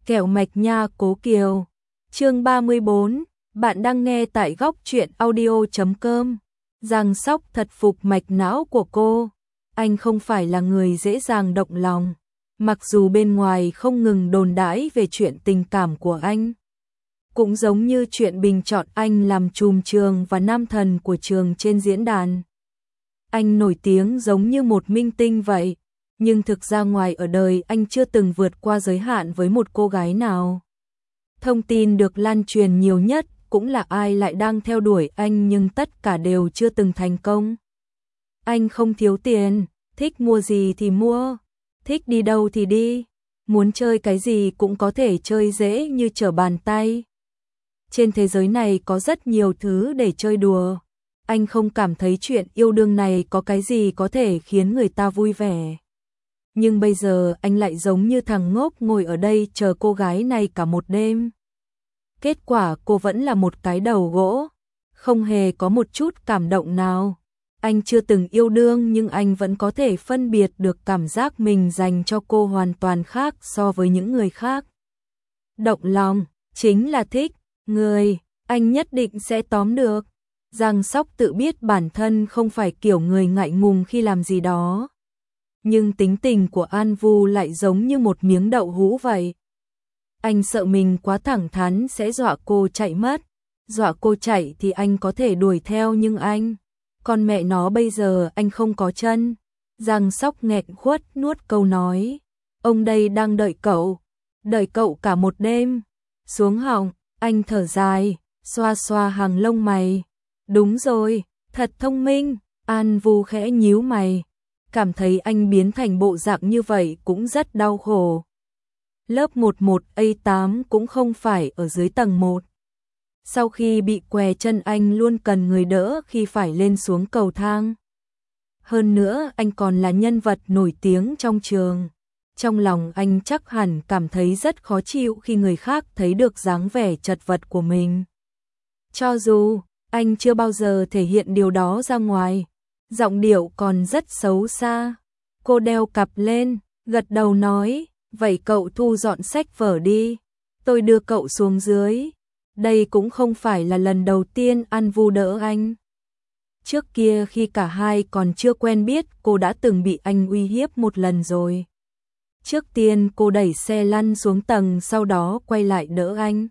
Kẹo mạch nha Cố Kiều. Chương 34, bạn đang nghe tại góc truyện audio.com. Giang Sóc thật phục mạch não của cô. Anh không phải là người dễ dàng động lòng, mặc dù bên ngoài không ngừng đồn đãi về chuyện tình cảm của anh. Cũng giống như chuyện bình chọn anh làm trùm trường và nam thần của trường trên diễn đàn. Anh nổi tiếng giống như một minh tinh vậy, nhưng thực ra ngoài ở đời anh chưa từng vượt qua giới hạn với một cô gái nào. Thông tin được lan truyền nhiều nhất cũng là ai lại đang theo đuổi anh, nhưng tất cả đều chưa từng thành công. Anh không thiếu tiền, thích mua gì thì mua, thích đi đâu thì đi, muốn chơi cái gì cũng có thể chơi dễ như trở bàn tay. Trên thế giới này có rất nhiều thứ để chơi đùa. Anh không cảm thấy chuyện yêu đương này có cái gì có thể khiến người ta vui vẻ. Nhưng bây giờ anh lại giống như thằng ngốc ngồi ở đây chờ cô gái này cả một đêm. Kết quả cô vẫn là một cái đầu gỗ, không hề có một chút cảm động nào. Anh chưa từng yêu đương nhưng anh vẫn có thể phân biệt được cảm giác mình dành cho cô hoàn toàn khác so với những người khác. Động lòng, chính là thích, người, anh nhất định sẽ tóm được. Giang Sóc tự biết bản thân không phải kiểu người ngại ngùng khi làm gì đó. Nhưng tính tình của An Vu lại giống như một miếng đậu hũ vậy. Anh sợ mình quá thẳng thắn sẽ dọa cô chạy mất. Dọa cô chạy thì anh có thể đuổi theo, nhưng con mẹ nó bây giờ anh không có chân. Giang Sóc nghẹn khuất nuốt câu nói. Ông đây đang đợi cậu cả một đêm. Xuống họng, anh thở dài, xoa xoa hàng lông mày. Đúng rồi, thật thông minh. An Vu khẽ nhíu mày, cảm thấy anh biến thành bộ dạng như vậy cũng rất đau khổ. Lớp 11A8 cũng không phải ở dưới tầng 1. Sau khi bị què chân anh luôn cần người đỡ khi phải lên xuống cầu thang. Hơn nữa anh còn là nhân vật nổi tiếng trong trường. Trong lòng anh chắc hẳn cảm thấy rất khó chịu khi người khác thấy được dáng vẻ chật vật của mình. Cho dù anh chưa bao giờ thể hiện điều đó ra ngoài, giọng điệu còn rất xấu xa. Cô đeo cặp lên, gật đầu nói, vậy cậu thu dọn sách vở đi, tôi đưa cậu xuống dưới. Đây cũng không phải là lần đầu tiên An Vu đỡ anh. Trước kia khi cả hai còn chưa quen biết, cô đã từng bị anh uy hiếp một lần rồi. Trước tiên cô đẩy xe lăn xuống tầng, sau đó quay lại đỡ anh.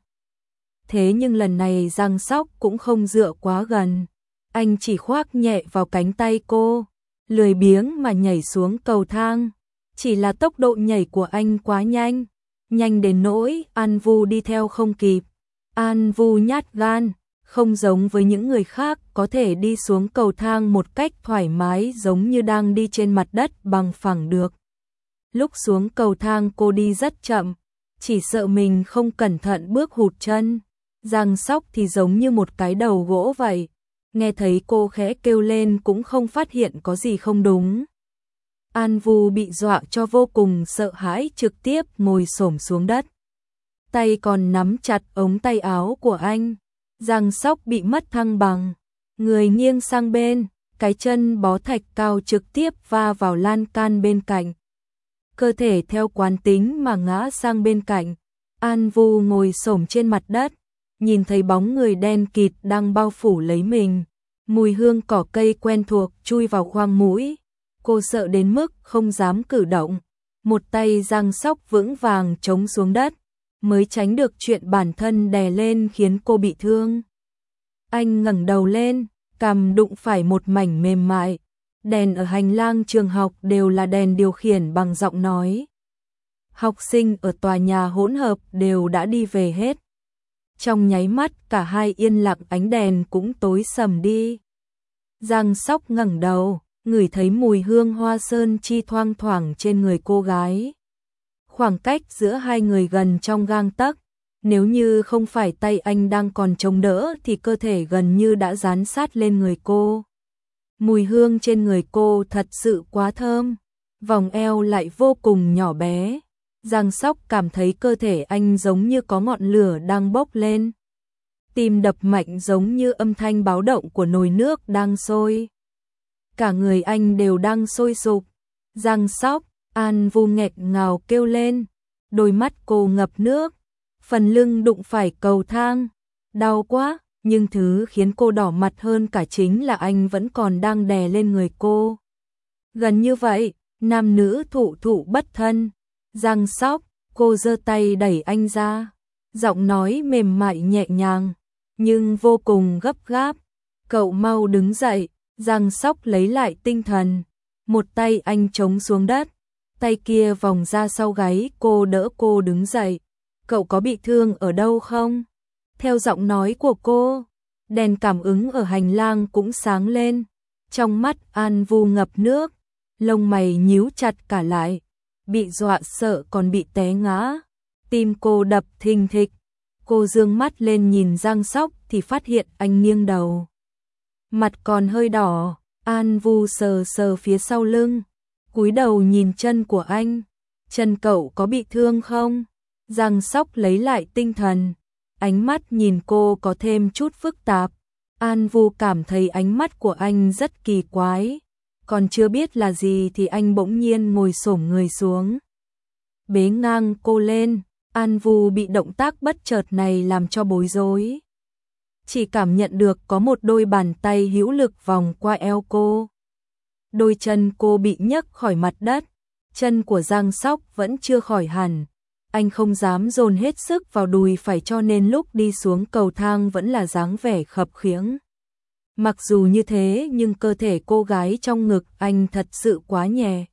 Thế nhưng lần này Giang Sóc cũng không dựa quá gần. Anh chỉ khoác nhẹ vào cánh tay cô, lười biếng mà nhảy xuống cầu thang. Chỉ là tốc độ nhảy của anh quá nhanh, nhanh đến nỗi An Vu đi theo không kịp. An Vu nhát gan, không giống với những người khác có thể đi xuống cầu thang một cách thoải mái giống như đang đi trên mặt đất bằng phẳng được. Lúc xuống cầu thang cô đi rất chậm, chỉ sợ mình không cẩn thận bước hụt chân. Giang Sóc thì giống như một cái đầu gỗ vậy, nghe thấy cô khẽ kêu lên cũng không phát hiện có gì không đúng. An Vu bị dọa cho vô cùng sợ hãi, trực tiếp ngồi xổm xuống đất. Tay còn nắm chặt ống tay áo của anh. Giang Sóc bị mất thăng bằng, người nghiêng sang bên, cái chân bó thạch cao trực tiếp va vào lan can bên cạnh. Cơ thể theo quán tính mà ngã sang bên cạnh. An Vu ngồi xổm trên mặt đất, nhìn thấy bóng người đen kịt đang bao phủ lấy mình. Mùi hương cỏ cây quen thuộc chui vào khoang mũi. Cô sợ đến mức không dám cử động. Một tay Giang Sóc vững vàng chống xuống đất, mới tránh được chuyện bản thân đè lên khiến cô bị thương. Anh ngẩng đầu lên, cằm đụng phải một mảnh mềm mại. Đèn ở hành lang trường học đều là đèn điều khiển bằng giọng nói. Học sinh ở tòa nhà hỗn hợp đều đã đi về hết. Trong nháy mắt cả hai yên lặng, ánh đèn cũng tối sầm đi. Giang Sóc ngẩng đầu, ngửi thấy mùi hương hoa sơn chi thoang thoảng trên người cô gái. Khoảng cách giữa hai người gần trong gang tấc, nếu như không phải tay anh đang còn chống đỡ thì cơ thể gần như đã dán sát lên người cô. Mùi hương trên người cô thật sự quá thơm, vòng eo lại vô cùng nhỏ bé. Giang Sóc cảm thấy cơ thể anh giống như có ngọn lửa đang bốc lên. Tim đập mạnh giống như âm thanh báo động của nồi nước đang sôi. Cả người anh đều đang sôi sục. Giang Sóc, An Vu nghẹn ngào kêu lên. đôi mắt cô ngập nước, phần lưng đụng phải cầu thang, đau quá, nhưng thứ khiến cô đỏ mặt hơn cả chính là anh vẫn còn đang đè lên người cô. Gần như vậy, nam nữ thụ thụ bất thân, Giang Sóc, cô giơ tay đẩy anh ra, giọng nói mềm mại nhẹ nhàng, nhưng vô cùng gấp gáp. Cậu mau đứng dậy, Giang Sóc lấy lại tinh thần, một tay anh chống xuống đất, tay kia vòng ra sau gáy cô đỡ cô đứng dậy. Cậu có bị thương ở đâu không? Theo giọng nói của cô, đèn cảm ứng ở hành lang cũng sáng lên, trong mắt An Vu ngập nước, lông mày nhíu chặt cả lại, bị dọa sợ còn bị té ngã, tim cô đập thình thịch. Cô dương mắt lên nhìn Giang Sóc thì phát hiện anh nghiêng đầu, mặt còn hơi đỏ. An Vu sờ sờ phía sau lưng, cúi đầu nhìn chân của anh. Chân cậu có bị thương không? Giang Sóc lấy lại tinh thần, ánh mắt nhìn cô có thêm chút phức tạp. An Vu cảm thấy ánh mắt của anh rất kỳ quái, còn chưa biết là gì thì anh bỗng nhiên ngồi xổm người xuống, bế ngang cô lên. An Vu bị động tác bất chợt này làm cho bối rối, chỉ cảm nhận được có một đôi bàn tay hữu lực vòng qua eo cô. Đôi chân cô bị nhấc khỏi mặt đất, chân của Giang Sóc vẫn chưa khỏi hẳn. Anh không dám dồn hết sức vào đùi phải cho nên lúc đi xuống cầu thang vẫn là dáng vẻ khập khiễng. Mặc dù như thế nhưng cơ thể cô gái trong ngực anh thật sự quá nhẹ.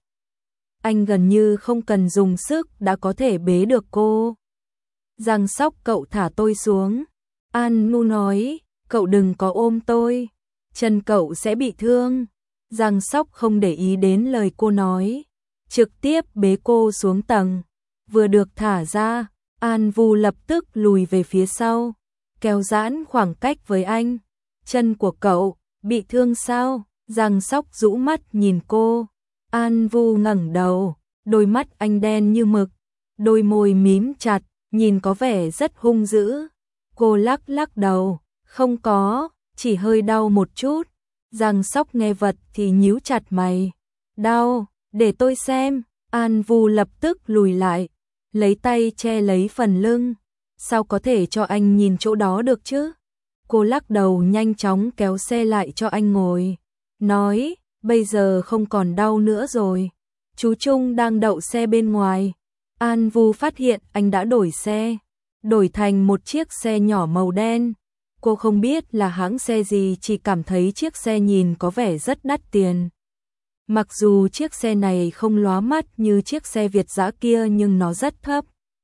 Anh gần như không cần dùng sức đã có thể bế được cô. Giang Sóc, cậu thả tôi xuống. An Nu nói, cậu đừng có ôm tôi, chân cậu sẽ bị thương. Giang Sóc không để ý đến lời cô nói, trực tiếp bế cô xuống tầng. Vừa được thả ra, An Vu lập tức lùi về phía sau, kéo giãn khoảng cách với anh. Chân của cậu bị thương sao? Giang Sóc rũ mắt nhìn cô. An Vu ngẩng đầu, đôi mắt anh đen như mực, đôi môi mím chặt, nhìn có vẻ rất hung dữ. Cô lắc lắc đầu, không có, chỉ hơi đau một chút. Giang Sóc nghe vật thì nhíu chặt mày. Đau, để tôi xem. An Vu lập tức lùi lại, lấy tay che lấy phần lưng. Sao có thể cho anh nhìn chỗ đó được chứ? Cô lắc đầu nhanh chóng kéo xe lại cho anh ngồi, nói, bây giờ không còn đau nữa rồi. Chú Trung đang đậu xe bên ngoài. An Vu phát hiện anh đã đổi xe, đổi thành một chiếc xe nhỏ màu đen. Cô không biết là hãng xe gì, chỉ cảm thấy chiếc xe nhìn có vẻ rất đắt tiền. Mặc dù chiếc xe này không lóa mắt như chiếc xe Việt dã kia nhưng nó rất thấp.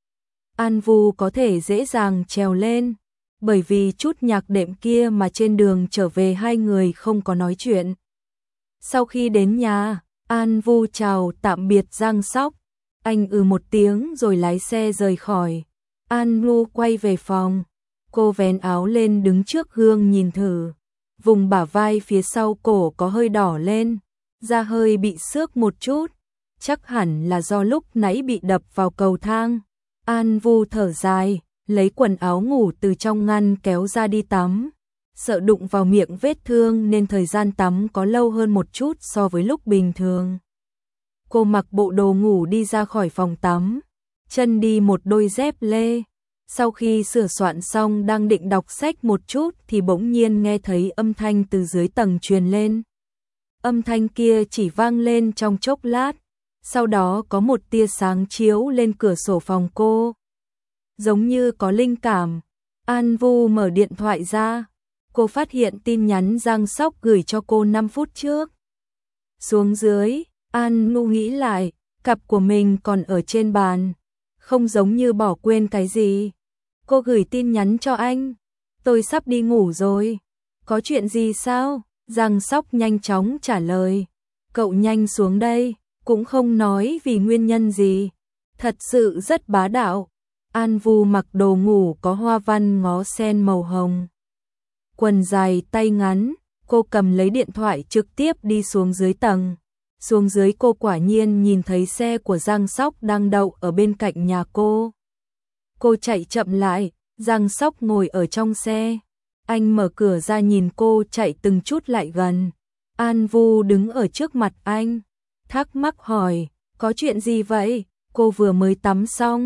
An Vu có thể dễ dàng trèo lên, bởi vì chút nhạc đệm kia mà trên đường trở về hai người không có nói chuyện. Sau khi đến nhà, An Vu chào tạm biệt Giang Sóc. Anh một tiếng rồi lái xe rời khỏi. An Vu quay về phòng. Cô vén áo lên đứng trước gương nhìn thử. Vùng bả vai phía sau cổ có hơi đỏ lên, da hơi bị xước một chút. Chắc hẳn là do lúc nãy bị đập vào cầu thang. An Vu thở dài, lấy quần áo ngủ từ trong ngăn kéo ra đi tắm. Sợ đụng vào miệng vết thương nên thời gian tắm có lâu hơn một chút so với lúc bình thường. Cô mặc bộ đồ ngủ đi ra khỏi phòng tắm, chân đi một đôi dép lê. Sau khi sửa soạn xong đang định đọc sách một chút thì bỗng nhiên nghe thấy âm thanh từ dưới tầng truyền lên. Âm thanh kia chỉ vang lên trong chốc lát, sau đó có một tia sáng chiếu lên cửa sổ phòng cô. Giống như có linh cảm, An Vu mở điện thoại ra. Cô phát hiện tin nhắn Giang Sóc gửi cho cô 5 phút trước. Xuống dưới, An Vu nghĩ lại, cặp của mình còn ở trên bàn, không giống như bỏ quên cái gì. Cô gửi tin nhắn cho anh, tôi sắp đi ngủ rồi. Có chuyện gì sao? Giang Sóc nhanh chóng trả lời, cậu nhanh xuống đây, cũng không nói vì nguyên nhân gì. Thật sự rất bá đạo. An Vu mặc đồ ngủ có hoa văn ngó sen màu hồng, quần dài tay ngắn. Cô cầm lấy điện thoại trực tiếp đi xuống dưới tầng. Xuống dưới cô quả nhiên nhìn thấy xe của Giang Sóc đang đậu ở bên cạnh nhà cô. Cô chạy chậm lại, Giang Sóc ngồi ở trong xe. Anh mở cửa ra nhìn cô chạy từng chút lại gần. An Vu đứng ở trước mặt anh, thắc mắc hỏi, có chuyện gì vậy? Cô vừa mới tắm xong,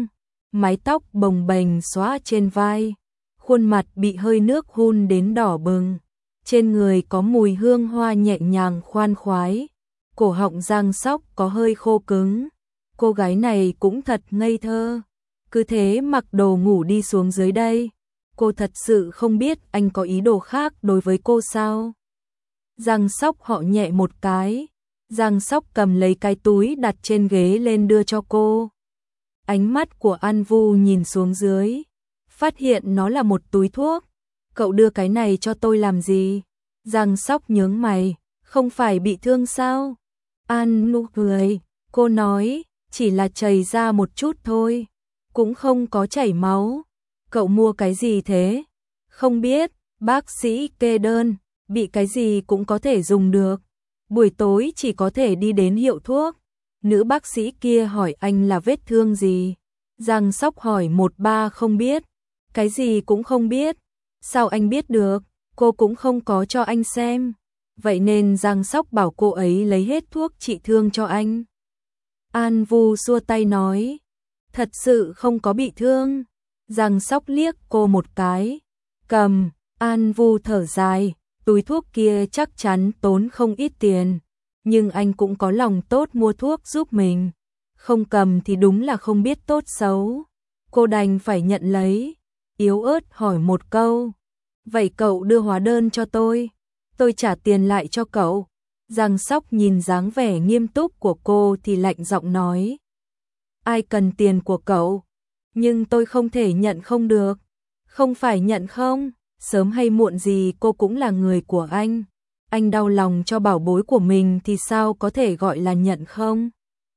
mái tóc bồng bềnh xõa trên vai, khuôn mặt bị hơi nước hun đến đỏ bừng, trên người có mùi hương hoa nhẹ nhàng khoan khoái, cổ họng Giang Sóc có hơi khô cứng. Cô gái này cũng thật ngây thơ, cứ thế mặc đồ ngủ đi xuống dưới đây. Cô thật sự không biết anh có ý đồ khác đối với cô sao? Giang Sóc họ nhẹ một cái, Giang Sóc cầm lấy cái túi đặt trên ghế lên đưa cho cô. Ánh mắt của An Vu nhìn xuống dưới, phát hiện nó là một túi thuốc. Cậu đưa cái này cho tôi làm gì? Giang Sóc nhướng mày, không phải bị thương sao? An Vu cười, cô nói, chỉ là chảy ra một chút thôi, cũng không có chảy máu. Cậu mua cái gì thế? Không biết, bác sĩ kê đơn, bị cái gì cũng có thể dùng được. Buổi tối chỉ có thể đi đến hiệu thuốc. Nữ bác sĩ kia hỏi anh là vết thương gì? Giang Sóc hỏi 13 không biết. Cái gì cũng không biết. Sao anh biết được? Cô cũng không có cho anh xem. Vậy nên Giang Sóc bảo cô ấy lấy hết thuốc trị thương cho anh. An Vu xua tay nói, thật sự không có bị thương. Giang Sóc liếc cô một cái, cầm. An Vu thở dài, túi thuốc kia chắc chắn tốn không ít tiền, nhưng anh cũng có lòng tốt mua thuốc giúp mình. Không cầm thì đúng là không biết tốt xấu. Cô đành phải nhận lấy, yếu ớt hỏi một câu, vậy cậu đưa hóa đơn cho tôi trả tiền lại cho cậu. Giang Sóc nhìn dáng vẻ nghiêm túc của cô thì lạnh giọng nói, ai cần tiền của cậu? Nhưng tôi không thể nhận không được. Không phải nhận không, sớm hay muộn gì cô cũng là người của anh. Anh đau lòng cho bảo bối của mình thì sao có thể gọi là nhận không?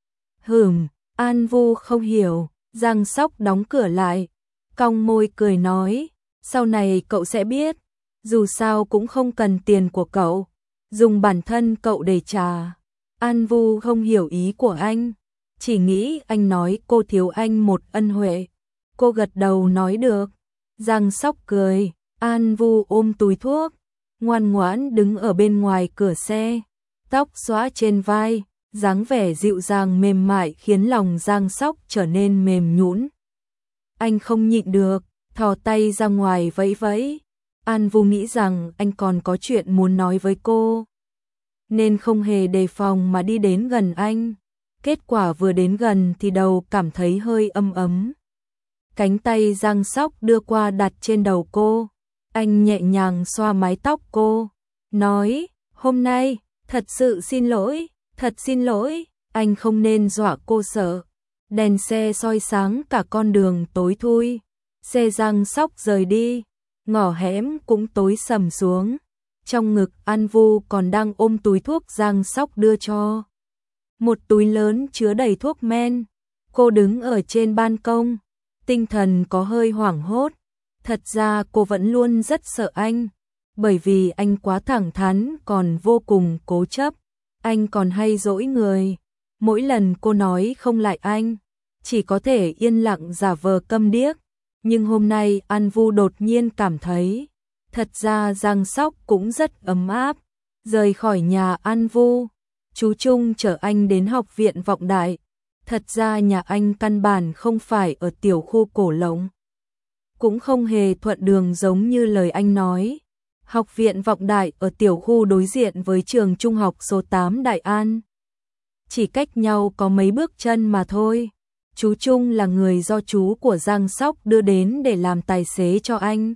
An Vu không hiểu, Giang Sóc đóng cửa lại, cong môi cười nói, sau này cậu sẽ biết, dù sao cũng không cần tiền của cậu, dùng bản thân cậu để trả. An Vu không hiểu ý của anh, chỉ nghĩ anh nói cô thiếu anh một ân huệ. Cô gật đầu nói được. Giang Sóc cười, An Vu ôm túi thuốc, ngoan ngoãn đứng ở bên ngoài cửa xe, tóc xõa trên vai, dáng vẻ dịu dàng mềm mại khiến lòng Giang Sóc trở nên mềm nhũn. Anh không nhịn được, thò tay ra ngoài vẫy vẫy. An Vu nghĩ rằng anh còn có chuyện muốn nói với cô, nên không hề đề phòng mà đi đến gần anh. Kết quả vừa đến gần thì đầu cảm thấy hơi ấm ấm. Cánh tay Giang Sóc đưa qua đặt trên đầu cô, anh nhẹ nhàng xoa mái tóc cô, nói, hôm nay, thật sự xin lỗi, thật xin lỗi, anh không nên dọa cô sợ. Đèn xe soi sáng cả con đường tối thui, xe Giang Sóc rời đi, ngõ hẻm cũng tối sầm xuống. Trong ngực An Vu còn đang ôm túi thuốc Giang Sóc đưa cho. Một túi lớn chứa đầy thuốc men. Cô đứng ở trên ban công, tinh thần có hơi hoảng hốt. Thật ra cô vẫn luôn rất sợ anh, bởi vì anh quá thẳng thắn còn vô cùng cố chấp. Anh còn hay dỗi người. Mỗi lần cô nói không lại anh, chỉ có thể yên lặng giả vờ câm điếc. Nhưng hôm nay An Vu đột nhiên cảm thấy, thật ra Giang Sóc cũng rất ấm áp. Rời khỏi nhà An Vu, chú Trung chở anh đến học viện Vọng Đại. Thật ra nhà anh căn bản không phải ở tiểu khu Cổ Lộng, cũng không hề thuận đường giống như lời anh nói. Học viện Vọng Đại ở tiểu khu đối diện với trường trung học số 8 Đại An, chỉ cách nhau có mấy bước chân mà thôi. Chú Trung là người do chú của Giang Sóc đưa đến để làm tài xế cho anh.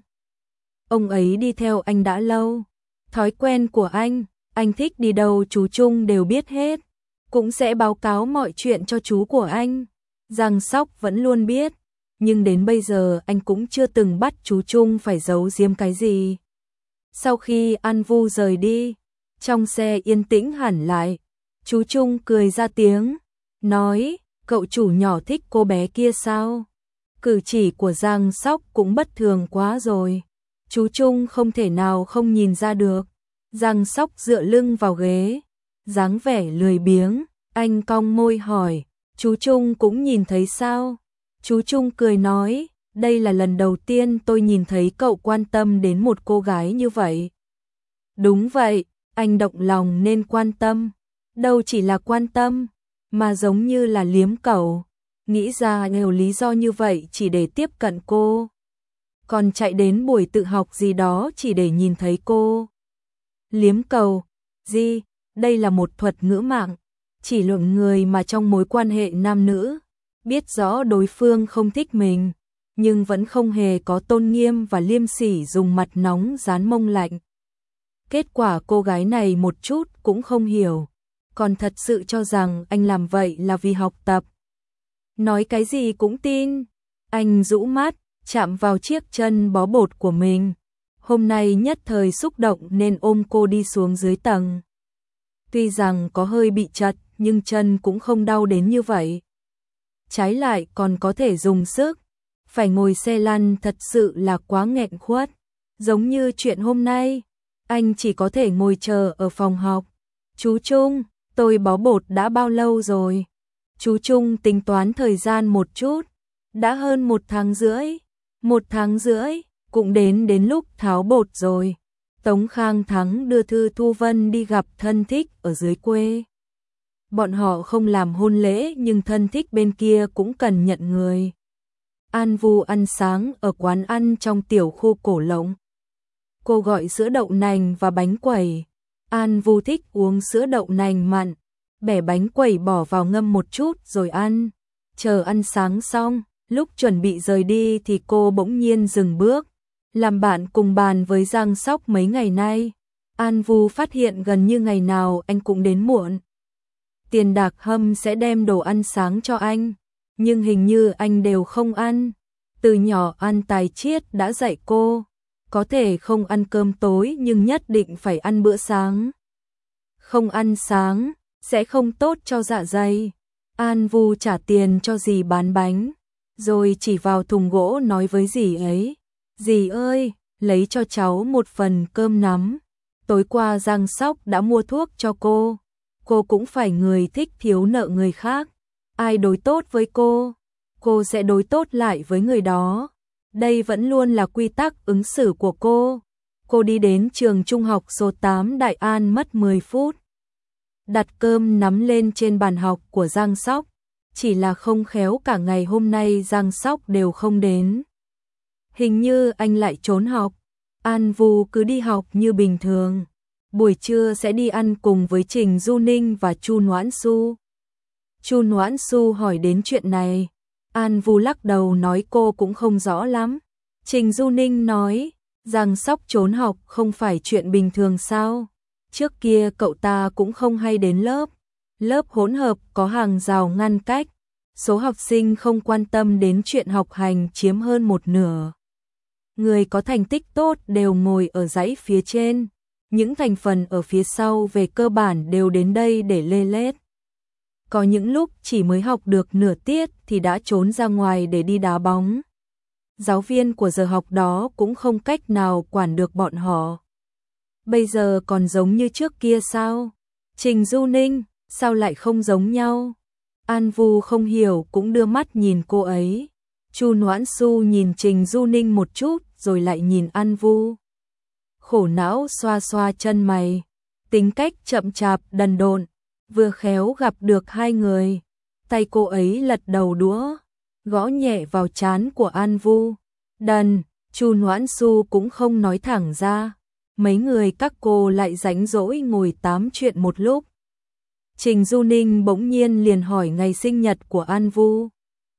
Ông ấy đi theo anh đã lâu. Thói quen của anh thích đi đâu chú Trung đều biết hết, cũng sẽ báo cáo mọi chuyện cho chú của anh. Giang Sóc vẫn luôn biết, nhưng đến bây giờ anh cũng chưa từng bắt chú Trung phải giấu giếm cái gì. Sau khi An Vu rời đi, trong xe yên tĩnh hẳn lại. Chú Trung cười ra tiếng, nói, cậu chủ nhỏ thích cô bé kia sao? Cử chỉ của Giang Sóc cũng bất thường quá rồi. Chú Trung không thể nào không nhìn ra được. Giang Sóc dựa lưng vào ghế, dáng vẻ lười biếng. Anh cong môi hỏi, chú Trung cũng nhìn thấy sao? Chú Trung cười nói, đây là lần đầu tiên tôi nhìn thấy cậu quan tâm đến một cô gái như vậy. Đúng vậy, anh động lòng nên quan tâm. Đâu chỉ là quan tâm, mà giống như là liếm cậu. nghĩ ra nhiều lý do như vậy chỉ để tiếp cận cô. Còn chạy đến buổi tự học gì đó chỉ để nhìn thấy cô. Liếm cầu, gì, đây là một thuật ngữ mạng, chỉ luận người mà trong mối quan hệ nam nữ, biết rõ đối phương không thích mình, nhưng vẫn không hề có tôn nghiêm và liêm sỉ dùng mặt nóng dán mông lạnh. Kết quả cô gái này một chút cũng không hiểu, còn thật sự cho rằng anh làm vậy là vì học tập. Nói cái gì cũng tin. Anh rũ mắt, chạm vào chiếc chân bó bột của mình. Hôm nay nhất thời xúc động nên ôm cô đi xuống dưới tầng. Tuy rằng có hơi bị chật, nhưng chân cũng không đau đến như vậy. Trái lại còn có thể dùng sức. Phải ngồi xe lăn thật sự là quá nghẹn khuất. Giống như chuyện hôm nay, anh chỉ có thể ngồi chờ ở phòng học. Chú Trung, tôi bó bột đã bao lâu rồi? Chú Trung tính toán thời gian một chút. Đã hơn 1 tháng rưỡi. 1 tháng rưỡi, cũng đến lúc tháo bột rồi. Tống Khang Thắng đưa Thư Thu Vân đi gặp thân thích ở dưới quê. Bọn họ không làm hôn lễ nhưng thân thích bên kia cũng cần nhận người. An Vu ăn sáng ở quán ăn trong tiểu khu Cổ Lộng. Cô gọi sữa đậu nành và bánh quẩy. An Vu thích uống sữa đậu nành mặn, bẻ bánh quẩy bỏ vào ngâm một chút rồi ăn. Chờ ăn sáng xong, lúc chuẩn bị rời đi thì cô bỗng nhiên dừng bước. Làm bạn cùng bàn với Giang Sóc mấy ngày nay, An Vu phát hiện gần như ngày nào anh cũng đến muộn. Tiền Đạc Hâm sẽ đem đồ ăn sáng cho anh, nhưng hình như anh đều không ăn. Từ nhỏ An Tài Chiết đã dạy cô, có thể không ăn cơm tối nhưng nhất định phải ăn bữa sáng. Không ăn sáng, sẽ không tốt cho dạ dày. An Vu trả tiền cho dì bán bánh, rồi chỉ vào thùng gỗ nói với dì ấy. Dì ơi, lấy cho cháu một phần cơm nắm. Tối qua Giang Sóc đã mua thuốc cho cô cũng phải người thích thiếu nợ người khác. Ai đối tốt với cô sẽ đối tốt lại với người đó. Đây vẫn luôn là quy tắc ứng xử của cô. Cô đi đến trường trung học số 8 Đại An mất 10 phút. Đặt cơm nắm lên trên bàn học của Giang Sóc. Chỉ là không khéo cả ngày hôm nay Giang Sóc đều không đến. Hình như anh lại trốn học. An Vu cứ đi học như bình thường. Buổi trưa sẽ đi ăn cùng với Trình Du Ninh và Chu Noãn Xu. Chu Noãn Xu hỏi đến chuyện này. An Vu lắc đầu nói cô cũng không rõ lắm. Trình Du Ninh nói, Giang Sóc trốn học không phải chuyện bình thường sao? Trước kia cậu ta cũng không hay đến lớp. Lớp hỗn hợp có hàng rào ngăn cách. Số học sinh không quan tâm đến chuyện học hành chiếm hơn 1/2. Người có thành tích tốt đều ngồi ở dãy phía trên. Những thành phần ở phía sau về cơ bản đều đến đây để lê lết. Có những lúc chỉ mới học được nửa tiết thì đã trốn ra ngoài để đi đá bóng. Giáo viên của giờ học đó cũng không cách nào quản được bọn họ. Bây giờ còn giống như trước kia sao? Trình Du Ninh, sao lại không giống nhau? An Vu không hiểu cũng đưa mắt nhìn cô ấy. Chu Noãn Xu nhìn Trình Du Ninh một chút rồi lại nhìn An Vu. Khổ não xoa xoa chân mày. Tính cách chậm chạp đần độn. Vừa khéo gặp được hai người. Tay cô ấy lật đầu đũa, gõ nhẹ vào trán của An Vu. Đần, Chu Noãn Xu cũng không nói thẳng ra. Mấy người các cô lại rảnh rỗi ngồi tám chuyện một lúc. Trình Du Ninh bỗng nhiên liền hỏi ngày sinh nhật của An Vu.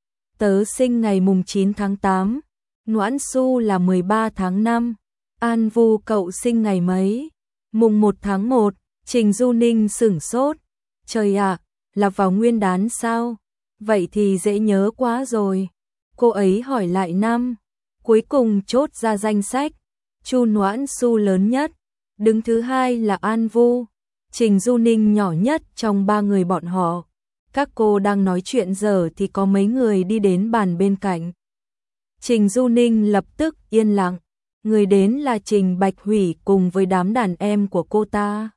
Tớ sinh ngày mùng 9 tháng 8, Noãn Xu là 13 tháng 5. An Vu cậu sinh ngày mấy? Mùng 1 tháng 1, Trình Du Ninh sửng sốt. Trời ạ, là vào Nguyên Đán sao? Vậy thì dễ nhớ quá rồi. Cô ấy hỏi lại năm. Cuối cùng chốt ra danh sách. Chu Noãn Xu lớn nhất. Đứng thứ hai là An Vu. Trình Du Ninh nhỏ nhất trong ba người bọn họ. Các cô đang nói chuyện giờ thì có mấy người đi đến bàn bên cạnh. Trình Du Ninh lập tức yên lặng. Người đến là Trình Bạch Hủy cùng với đám đàn em của cô ta.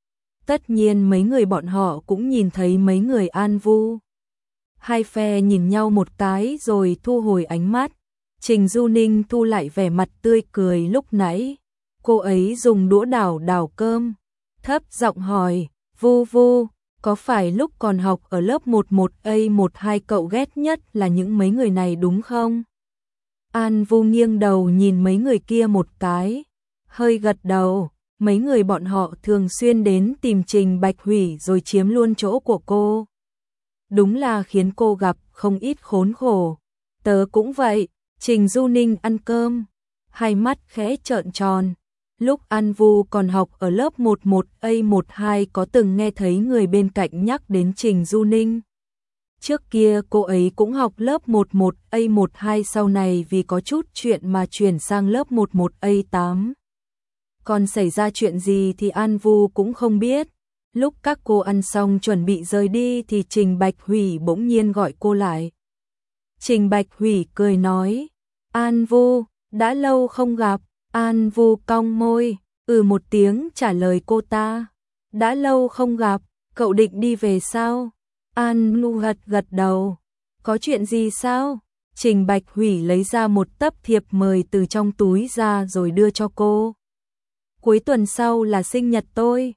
Tất nhiên mấy người bọn họ cũng nhìn thấy mấy người An Vu. Hai phe nhìn nhau một cái rồi thu hồi ánh mắt. Trình Du Ninh thu lại vẻ mặt tươi cười lúc nãy. Cô ấy dùng đũa đảo đảo cơm. Thấp giọng hỏi, Vu Vu, có phải lúc còn học ở lớp 11A12 cậu ghét nhất là những mấy người này đúng không? An Vu nghiêng đầu nhìn mấy người kia một cái, hơi gật đầu, mấy người bọn họ thường xuyên đến tìm Trình Bạch Hủy rồi chiếm luôn chỗ của cô. Đúng là khiến cô gặp không ít khốn khổ. Tớ cũng vậy. Trình Du Ninh ăn cơm, hai mắt khẽ trợn tròn. Lúc An Vu còn học ở lớp 11A12 có từng nghe thấy người bên cạnh nhắc đến Trình Du Ninh. Trước kia cô ấy cũng học lớp 11A12, sau này vì có chút chuyện mà chuyển sang lớp 11A8. Còn xảy ra chuyện gì thì An Vu cũng không biết. Lúc các cô ăn xong chuẩn bị rời đi thì Trình Bạch Hủy bỗng nhiên gọi cô lại. Trình Bạch Hủy cười nói, An Vu, đã lâu không gặp. An Vu cong môi, một tiếng trả lời cô ta. Đã lâu không gặp, cậu định đi về sao? An Vu gật đầu. Có chuyện gì sao? Trình Bạch Hủy lấy ra một tấm thiệp mời từ trong túi ra rồi đưa cho cô. Cuối tuần sau là sinh nhật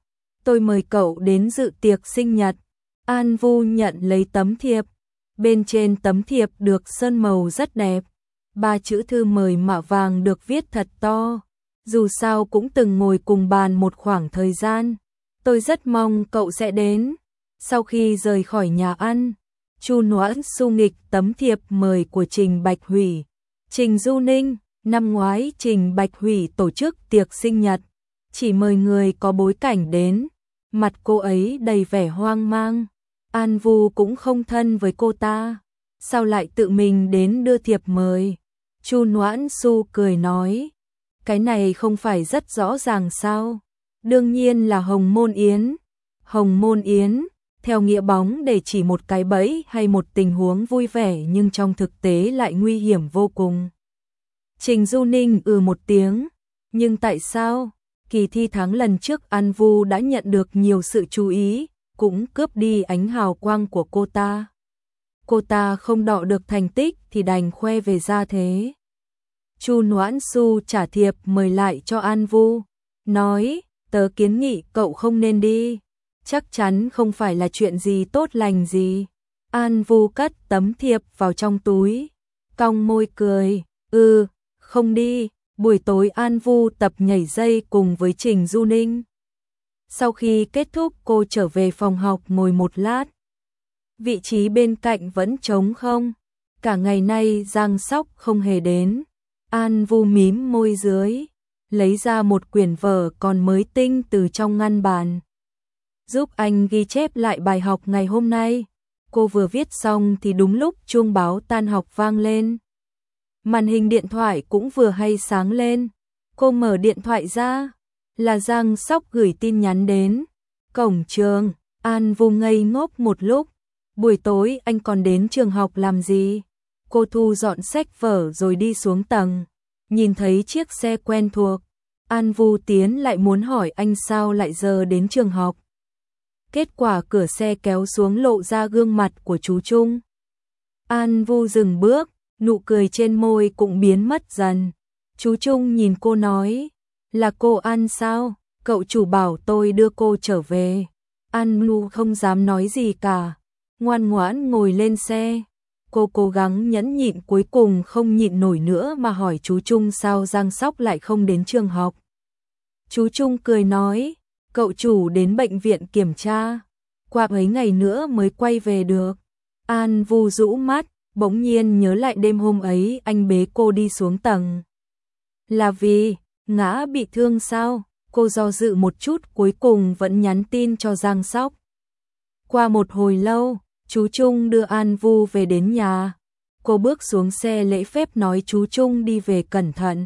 tôi mời cậu đến dự tiệc sinh nhật. An Vu nhận lấy tấm thiệp. Bên trên tấm thiệp được sơn màu rất đẹp. 3 chữ thư mời mạ vàng được viết thật to. Dù sao cũng từng ngồi cùng bàn một khoảng thời gian. Tôi rất mong cậu sẽ đến. Sau khi rời khỏi nhà ăn, Chu Noãn Xu nghịch tấm thiệp mời của Trình Bạch Hủy. Trình Du Ninh, năm ngoái Trình Bạch Hủy tổ chức tiệc sinh nhật, chỉ mời người có bối cảnh đến. Mặt cô ấy đầy vẻ hoang mang. An Vu cũng không thân với cô ta, sao lại tự mình đến đưa thiệp mời? Chu Noãn Xu cười nói, cái này không phải rất rõ ràng sao? Đương nhiên là Hồng Môn Yến. Hồng Môn Yến, theo nghĩa bóng để chỉ một cái bẫy hay một tình huống vui vẻ nhưng trong thực tế lại nguy hiểm vô cùng. Trình Du Ninh một tiếng, nhưng tại sao? Kỳ thi tháng lần trước An Vu đã nhận được nhiều sự chú ý, cũng cướp đi ánh hào quang của cô ta. Cô ta không đọ được thành tích thì đành khoe về gia thế. Chu Noãn Xu trả thiệp mời lại cho An Vu, nói, tớ kiến nghị cậu không nên đi, chắc chắn không phải là chuyện gì tốt lành gì. An Vu cất tấm thiệp vào trong túi, cong môi cười, không đi. Buổi tối An Vu tập nhảy dây cùng với Trình Du Ninh. Sau khi kết thúc cô trở về phòng học ngồi một lát. Vị trí bên cạnh vẫn trống không. Cả ngày nay Giang Sóc không hề đến. An Vu mím môi dưới, lấy ra một quyển vở còn mới tinh từ trong ngăn bàn. Giúp anh ghi chép lại bài học ngày hôm nay. Cô vừa viết xong thì đúng lúc chuông báo tan học vang lên. Màn hình điện thoại cũng vừa hay sáng lên. Cô mở điện thoại ra, là Giang Sóc gửi tin nhắn đến. Cổng trường, An Vu ngây ngốc một lúc. Buổi tối anh còn đến trường học làm gì? Cô thu dọn sách vở rồi đi xuống tầng. Nhìn thấy chiếc xe quen thuộc, An Vu tiến lại muốn hỏi anh sao lại giờ đến trường học. Kết quả cửa xe kéo xuống lộ ra gương mặt của chú Trung. An Vu dừng bước, nụ cười trên môi cũng biến mất dần. Chú Trung nhìn cô nói, là cô An sao? Cậu chủ bảo tôi đưa cô trở về. An Vu không dám nói gì cả, ngoan ngoãn ngồi lên xe. Cô cố gắng nhẫn nhịn, cuối cùng không nhịn nổi nữa mà hỏi chú Trung sao Giang Sóc lại không đến trường học. Chú Trung cười nói, cậu chủ đến bệnh viện kiểm tra, qua mấy ngày nữa mới quay về được. An Vu rũ mắt, bỗng nhiên nhớ lại đêm hôm ấy anh bế cô đi xuống tầng. Là vì ngã bị thương sao? Cô do dự một chút cuối cùng vẫn nhắn tin cho Giang Sóc. Qua một hồi lâu, chú Trung đưa An Vu về đến nhà. Cô bước xuống xe lễ phép nói chú Trung đi về cẩn thận.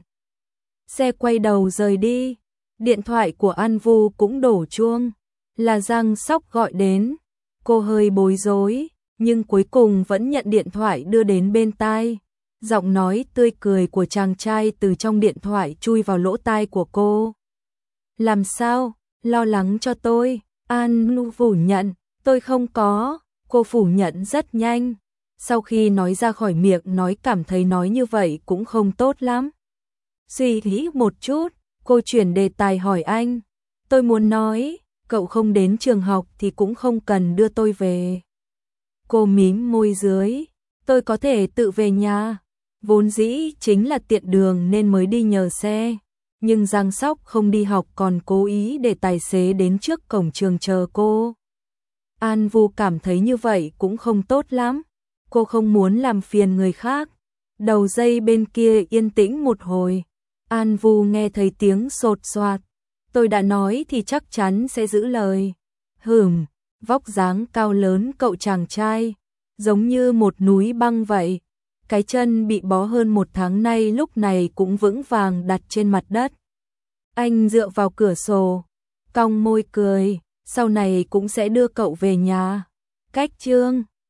Xe quay đầu rời đi. Điện thoại của An Vu cũng đổ chuông. Là Giang Sóc gọi đến. Cô hơi bối rối, nhưng cuối cùng vẫn nhận điện thoại đưa đến bên tai. Giọng nói tươi cười của chàng trai từ trong điện thoại chui vào lỗ tai của cô. Làm sao? Lo lắng cho tôi. An Vu phủ nhận. Tôi không có. Cô phủ nhận rất nhanh. Sau khi nói ra khỏi miệng nói cảm thấy nói như vậy cũng không tốt lắm. Suy nghĩ một chút, cô chuyển đề tài hỏi anh. Tôi muốn nói, cậu không đến trường học thì cũng không cần đưa tôi về. Cô mím môi dưới, tôi có thể tự về nhà. Vốn dĩ chính là tiện đường nên mới đi nhờ xe. Nhưng Giang Sóc không đi học còn cố ý để tài xế đến trước cổng trường chờ cô. An Vu cảm thấy như vậy cũng không tốt lắm. Cô không muốn làm phiền người khác. Đầu dây bên kia yên tĩnh một hồi. An Vu nghe thấy tiếng sột soạt. Tôi đã nói thì chắc chắn sẽ giữ lời. Vóc dáng cao lớn cậu chàng trai, giống như một núi băng vậy. Cái chân bị bó hơn 1 tháng nay lúc này cũng vững vàng đặt trên mặt đất. Anh dựa vào cửa sổ, cong môi cười, sau này cũng sẽ đưa cậu về nhà. Cách Trương